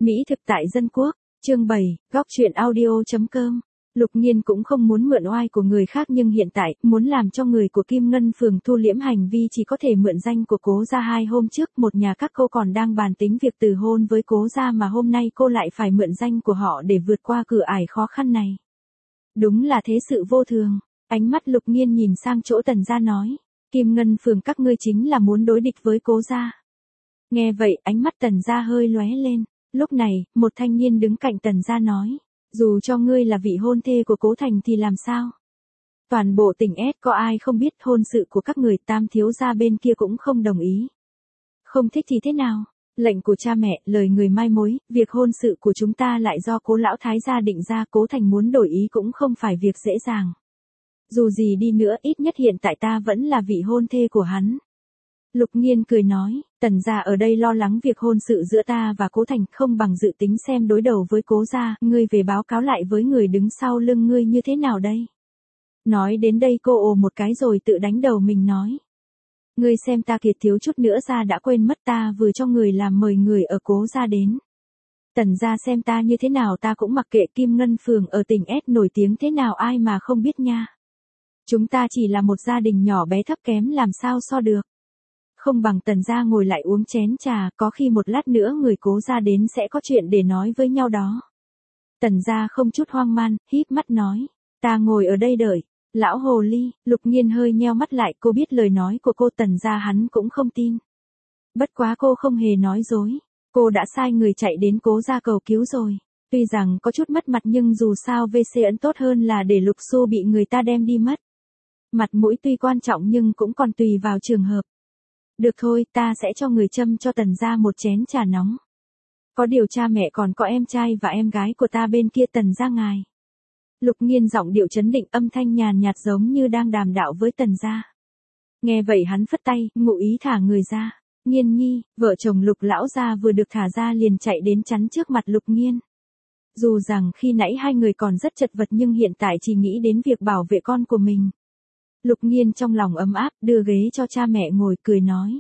Mỹ thực tại dân quốc, chương 7, góc truyện audio.com. Lục Nhiên cũng không muốn mượn oai của người khác nhưng hiện tại, muốn làm cho người của Kim Ngân Phường thu liễm hành vi chỉ có thể mượn danh của Cố gia. 2 hôm trước một nhà các cô còn đang bàn tính việc từ hôn với Cố gia mà hôm nay cô lại phải mượn danh của họ để vượt qua cửa ải khó khăn này. Đúng là thế sự vô thường. Ánh mắt Lục Nhiên nhìn sang chỗ Tần gia nói, Kim Ngân Phường các ngươi chính là muốn đối địch với Cố gia. Nghe vậy ánh mắt Tần gia hơi lóe lên. Lúc này, một thanh niên đứng cạnh Tần gia nói, dù cho ngươi là vị hôn thê của Cố Thành thì làm sao? Toàn bộ tỉnh S có ai không biết hôn sự của các người, Tam thiếu gia bên kia cũng không đồng ý. Không thích thì thế nào? Lệnh của cha mẹ, lời người mai mối, việc hôn sự của chúng ta lại do Cố lão thái gia định ra, Cố Thành muốn đổi ý cũng không phải việc dễ dàng. Dù gì đi nữa, ít nhất hiện tại ta vẫn là vị hôn thê của hắn. Lục Nhiên cười nói, Tần gia ở đây lo lắng việc hôn sự giữa ta và Cố Thành, không bằng dự tính xem đối đầu với Cố gia, ngươi về báo cáo lại với người đứng sau lưng ngươi như thế nào đây? Nói đến đây cô ồ một cái rồi tự đánh đầu mình nói. Ngươi xem ta kiệt thiếu chút nữa ra đã quên mất ta vừa cho người làm mời người ở Cố gia đến. Tần gia xem ta như thế nào ta cũng mặc kệ, Kim Ngân Phường ở tỉnh S nổi tiếng thế nào ai mà không biết nha. Chúng ta chỉ là một gia đình nhỏ bé thấp kém làm sao so được. Không bằng Tần gia ngồi lại uống chén trà, có khi một lát nữa người Cố gia đến sẽ có chuyện để nói với nhau đó. Tần gia không chút hoang mang, híp mắt nói, ta ngồi ở đây đợi. Lão hồ ly. Lục Nhiên hơi nheo mắt lại, cô biết lời nói của cô Tần gia hắn cũng không tin. Bất quá cô không hề nói dối, cô đã sai người chạy đến Cố gia cầu cứu rồi. Tuy rằng có chút mất mặt nhưng dù sao VC ấn tốt hơn là để Lục Xu bị người ta đem đi mất. Mặt mũi tuy quan trọng nhưng cũng còn tùy vào trường hợp. Được thôi, ta sẽ cho người châm cho Tần gia một chén trà nóng. Có điều cha mẹ còn có em trai và em gái của ta bên kia Tần gia ngài. Lục Nhiên giọng điệu trấn định, âm thanh nhàn nhạt giống như đang đàm đạo với Tần gia. Nghe vậy hắn phất tay, ngụ ý thả người ra. Nhiên nhi, vợ chồng Lục lão gia vừa được thả ra liền chạy đến chắn trước mặt Lục Nhiên. Dù rằng khi nãy hai người còn rất chật vật nhưng hiện tại chỉ nghĩ đến việc bảo vệ con của mình. Lục Nhiên trong lòng ấm áp, đưa ghế cho cha mẹ ngồi, cười nói.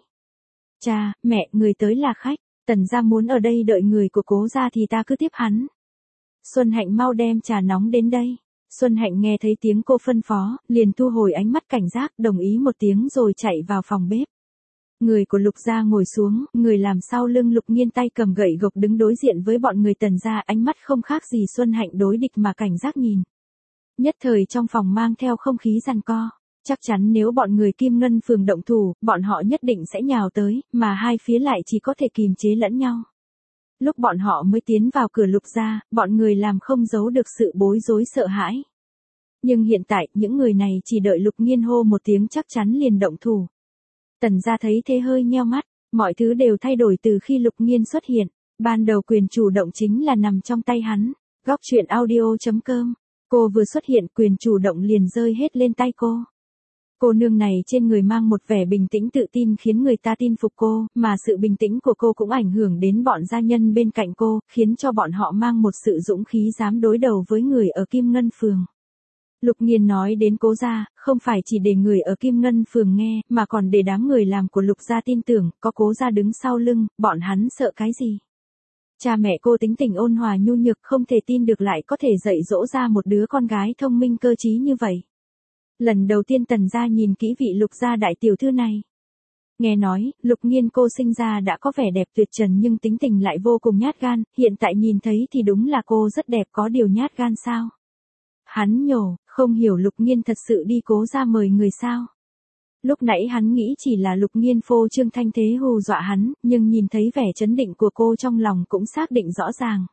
Cha, mẹ, người tới là khách, Tần gia muốn ở đây đợi người của Cố gia thì ta cứ tiếp hắn. Xuân Hạnh mau đem trà nóng đến đây. Xuân Hạnh nghe thấy tiếng cô phân phó, liền thu hồi ánh mắt cảnh giác, đồng ý một tiếng rồi chạy vào phòng bếp. Người của Lục gia ngồi xuống, người làm sau lưng Lục Nhiên tay cầm gậy gộc đứng đối diện với bọn người Tần gia, ánh mắt không khác gì Xuân Hạnh đối địch mà cảnh giác nhìn. Nhất thời trong phòng mang theo không khí giằng co. Chắc chắn nếu bọn người Kim Ngân Phường động thủ, bọn họ nhất định sẽ nhào tới, mà hai phía lại chỉ có thể kìm chế lẫn nhau. Lúc bọn họ mới tiến vào cửa Lục gia, bọn người làm không giấu được sự bối rối sợ hãi. Nhưng hiện tại, những người này chỉ đợi Lục Nhiên hô một tiếng chắc chắn liền động thủ. Tần gia thấy thế hơi nheo mắt, mọi thứ đều thay đổi từ khi Lục Nhiên xuất hiện. Ban đầu quyền chủ động chính là nằm trong tay hắn. Góc truyện audio.com. Cô vừa xuất hiện quyền chủ động liền rơi hết lên tay cô. Cô nương này trên người mang một vẻ bình tĩnh tự tin khiến người ta tin phục cô, mà sự bình tĩnh của cô cũng ảnh hưởng đến bọn gia nhân bên cạnh cô, khiến cho bọn họ mang một sự dũng khí dám đối đầu với người ở Kim Ngân Phường. Lục Nhiên nói đến Cố gia, không phải chỉ để người ở Kim Ngân Phường nghe, mà còn để đám người làm của Lục gia tin tưởng, có Cố gia đứng sau lưng, bọn hắn sợ cái gì? Cha mẹ cô tính tình ôn hòa nhu nhược, không thể tin được lại có thể dạy dỗ ra một đứa con gái thông minh cơ trí như vậy. Lần đầu tiên Tần gia nhìn kỹ vị Lục gia đại tiểu thư này. Nghe nói, Lục Nhiên cô sinh ra đã có vẻ đẹp tuyệt trần nhưng tính tình lại vô cùng nhát gan, hiện tại nhìn thấy thì đúng là cô rất đẹp có điều nhát gan sao? Hắn nhổ, không hiểu Lục Nhiên thật sự đi Cố gia mời người sao? Lúc nãy hắn nghĩ chỉ là Lục Nhiên phô trương thanh thế hù dọa hắn, nhưng nhìn thấy vẻ trấn định của cô trong lòng cũng xác định rõ ràng.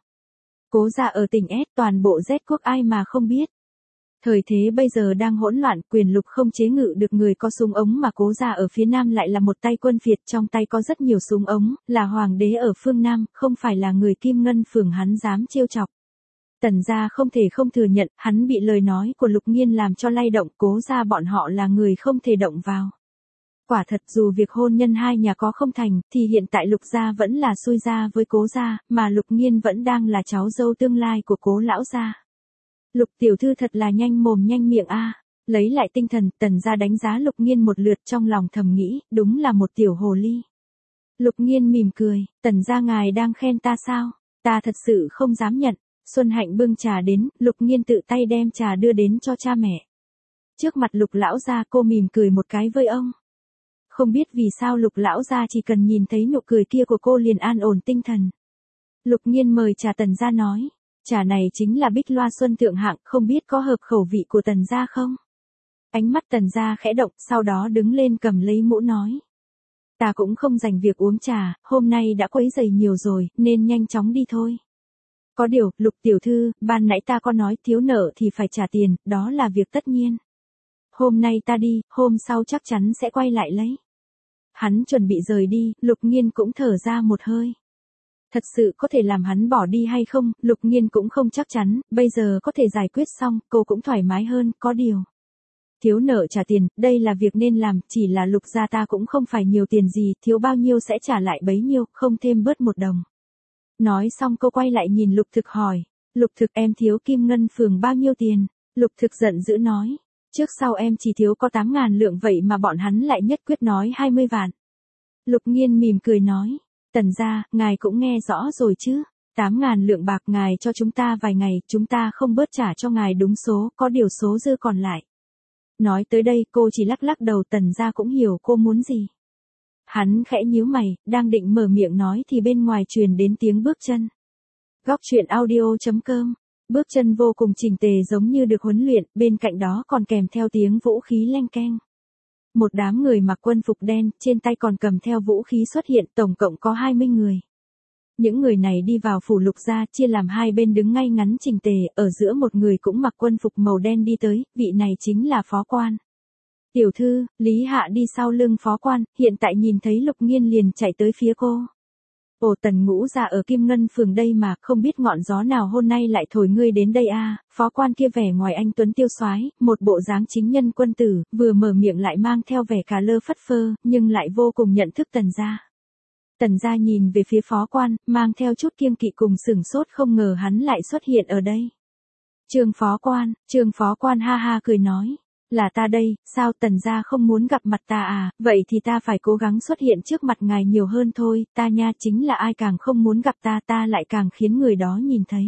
Cố gia ở tỉnh S, toàn bộ Z quốc ai mà không biết. Thời thế bây giờ đang hỗn loạn, quyền Lục không chế ngự được người có súng ống mà Cố gia ở phía Nam lại là một tay quân phiệt, trong tay có rất nhiều súng ống, là hoàng đế ở phương Nam, không phải là người Kim Ngân Phường hắn dám trêu chọc. Tần gia không thể không thừa nhận, hắn bị lời nói của Lục Nhiên làm cho lay động, Cố gia bọn họ là người không thể động vào. Quả thật dù việc hôn nhân hai nhà có không thành, thì hiện tại Lục gia vẫn là xui gia với Cố gia, mà Lục Nhiên vẫn đang là cháu dâu tương lai của Cố lão gia. Lục tiểu thư thật là nhanh mồm nhanh miệng a. Lấy lại tinh thần, Tần gia đánh giá Lục Nhiên một lượt trong lòng thầm nghĩ, đúng là một tiểu hồ ly. Lục Nhiên mỉm cười, Tần gia ngài đang khen ta sao? Ta thật sự không dám nhận. Xuân Hạnh bưng trà đến, Lục Nghiên tự tay đem trà đưa đến cho cha mẹ. Trước mặt Lục lão gia cô mỉm cười một cái với ông. Không biết vì sao Lục lão gia chỉ cần nhìn thấy nụ cười kia của cô liền an ổn tinh thần. Lục Nghiên mời trà Tần gia nói, trà này chính là Bích Loa Xuân thượng hạng, không biết có hợp khẩu vị của Tần gia không? Ánh mắt Tần gia khẽ động, sau đó đứng lên cầm lấy muỗng nói. Ta cũng không dành việc uống trà, hôm nay đã quấy rầy nhiều rồi, nên nhanh chóng đi thôi. Có điều, Lục tiểu thư, ban nãy ta có nói thiếu nợ thì phải trả tiền, đó là việc tất nhiên. Hôm nay ta đi, hôm sau chắc chắn sẽ quay lại lấy. Hắn chuẩn bị rời đi, Lục Nghiên cũng thở ra một hơi. Thật sự có thể làm hắn bỏ đi hay không, Lục Nghiên cũng không chắc chắn, bây giờ có thể giải quyết xong, cô cũng thoải mái hơn, có điều. Thiếu nợ trả tiền, đây là việc nên làm, chỉ là Lục gia ta cũng không phải nhiều tiền gì, thiếu bao nhiêu sẽ trả lại bấy nhiêu, không thêm bớt một đồng. Nói xong cô quay lại nhìn Lục Thực hỏi, Lục Thực em thiếu Kim Ngân Phường bao nhiêu tiền? Lục Thực giận dữ nói, trước sau em chỉ thiếu có 8.000 lượng vậy mà bọn hắn lại nhất quyết nói 20 vạn. Lục Nghiên mỉm cười nói, Tần gia, ngài cũng nghe rõ rồi chứ, 8.000 lượng bạc ngài cho chúng ta vài ngày, chúng ta không bớt trả cho ngài đúng số, có điều số dư còn lại. Nói tới đây cô chỉ lắc lắc đầu, Tần gia cũng hiểu cô muốn gì. Hắn khẽ nhíu mày, đang định mở miệng nói thì bên ngoài truyền đến tiếng bước chân. Góc truyện audio.com, bước chân vô cùng chỉnh tề giống như được huấn luyện, bên cạnh đó còn kèm theo tiếng vũ khí leng keng. Một đám người mặc quân phục đen, trên tay còn cầm theo vũ khí xuất hiện, tổng cộng có 20 người. Những người này đi vào phủ Lục gia, chia làm hai bên đứng ngay ngắn chỉnh tề, ở giữa một người cũng mặc quân phục màu đen đi tới, vị này chính là phó quan. Tiểu thư, Lý Hạ đi sau lưng phó quan, hiện tại nhìn thấy Lục Nghiên liền chạy tới phía cô. Ồ, Tần Ngũ gia ở Kim Ngân Phường đây mà, không biết ngọn gió nào hôm nay lại thổi ngươi đến đây a? Phó quan kia vẻ ngoài anh tuấn tiêu soái, một bộ dáng chính nhân quân tử, vừa mở miệng lại mang theo vẻ cà lơ phất phơ, nhưng lại vô cùng nhận thức Tần gia. Tần gia nhìn về phía phó quan, mang theo chút kiêng kỵ cùng sửng sốt, không ngờ hắn lại xuất hiện ở đây. Trương phó quan ha ha cười nói, là ta đây, sao Tần gia không muốn gặp mặt ta à, vậy thì ta phải cố gắng xuất hiện trước mặt ngài nhiều hơn thôi, ta nha, chính là ai càng không muốn gặp ta, ta lại càng khiến người đó nhìn thấy.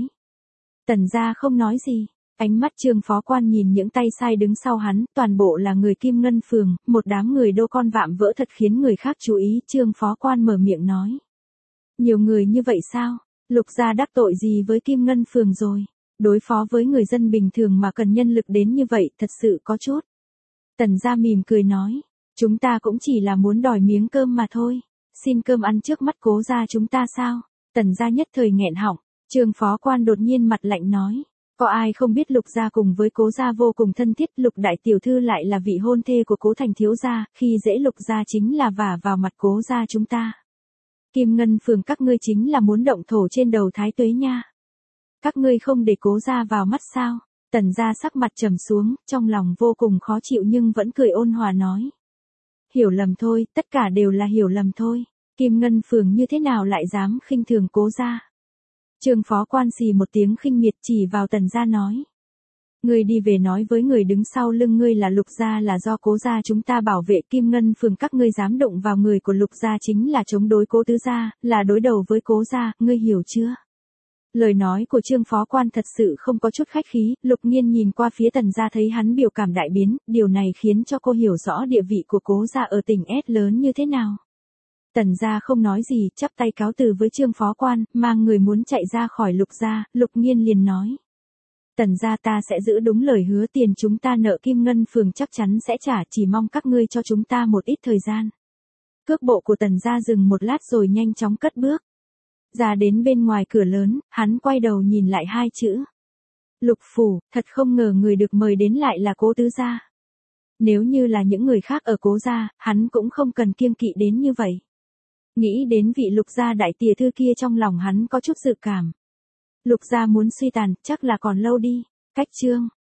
Tần gia không nói gì, ánh mắt Trương phó quan nhìn những tay sai đứng sau hắn, toàn bộ là người Kim Ngân Phường, một đám người đô con vạm vỡ thật khiến người khác chú ý. Trương phó quan mở miệng nói, nhiều người như vậy sao, Lục gia đắc tội gì với Kim Ngân Phường rồi? Đối phó với người dân bình thường mà cần nhân lực đến như vậy, thật sự có chút. Tần gia mỉm cười nói, chúng ta cũng chỉ là muốn đòi miếng cơm mà thôi, xin cơm ăn trước mắt Cố gia chúng ta sao? Tần gia nhất thời nghẹn họng, Trương phó quan đột nhiên mặt lạnh nói, có ai không biết Lục gia cùng với Cố gia vô cùng thân thiết, Lục đại tiểu thư lại là vị hôn thê của Cố thành thiếu gia, khi dễ Lục gia chính là vả vào mặt Cố gia chúng ta. Kim Ngân Phường các ngươi chính là muốn động thổ trên đầu Thái Tuế nha. Các ngươi không để Cố gia vào mắt sao? Tần gia sắc mặt trầm xuống, trong lòng vô cùng khó chịu nhưng vẫn cười ôn hòa nói. Hiểu lầm thôi, tất cả đều là hiểu lầm thôi. Kim Ngân Phường như thế nào lại dám khinh thường Cố gia? Trương phó quan xì một tiếng khinh miệt chỉ vào Tần gia nói. Ngươi đi về nói với người đứng sau lưng ngươi là Lục gia là do Cố gia chúng ta bảo vệ, Kim Ngân Phường các ngươi dám động vào người của Lục gia chính là chống đối Cố tứ gia, là đối đầu với Cố gia, ngươi hiểu chưa? Lời nói của Trương phó quan thật sự không có chút khách khí, Lục Nghiên nhìn qua phía Tần gia thấy hắn biểu cảm đại biến, điều này khiến cho cô hiểu rõ địa vị của Cố gia ở tỉnh S lớn như thế nào. Tần gia không nói gì, chắp tay cáo từ với Trương phó quan, mang người muốn chạy ra khỏi Lục gia, Lục Nghiên liền nói. Tần gia ta sẽ giữ đúng lời hứa, tiền chúng ta nợ Kim Ngân Phường chắc chắn sẽ trả, chỉ mong các ngươi cho chúng ta một ít thời gian. Cước bộ của Tần gia dừng một lát rồi nhanh chóng cất bước. Ra đến bên ngoài cửa lớn, hắn quay đầu nhìn lại hai chữ. Lục phủ, thật không ngờ người được mời đến lại là Cố tứ gia. Nếu như là những người khác ở Cố gia, hắn cũng không cần kiêng kỵ đến như vậy. Nghĩ đến vị Lục gia đại tiểu thư kia trong lòng hắn có chút dự cảm. Lục gia muốn suy tàn, chắc là còn lâu đi. Cách chương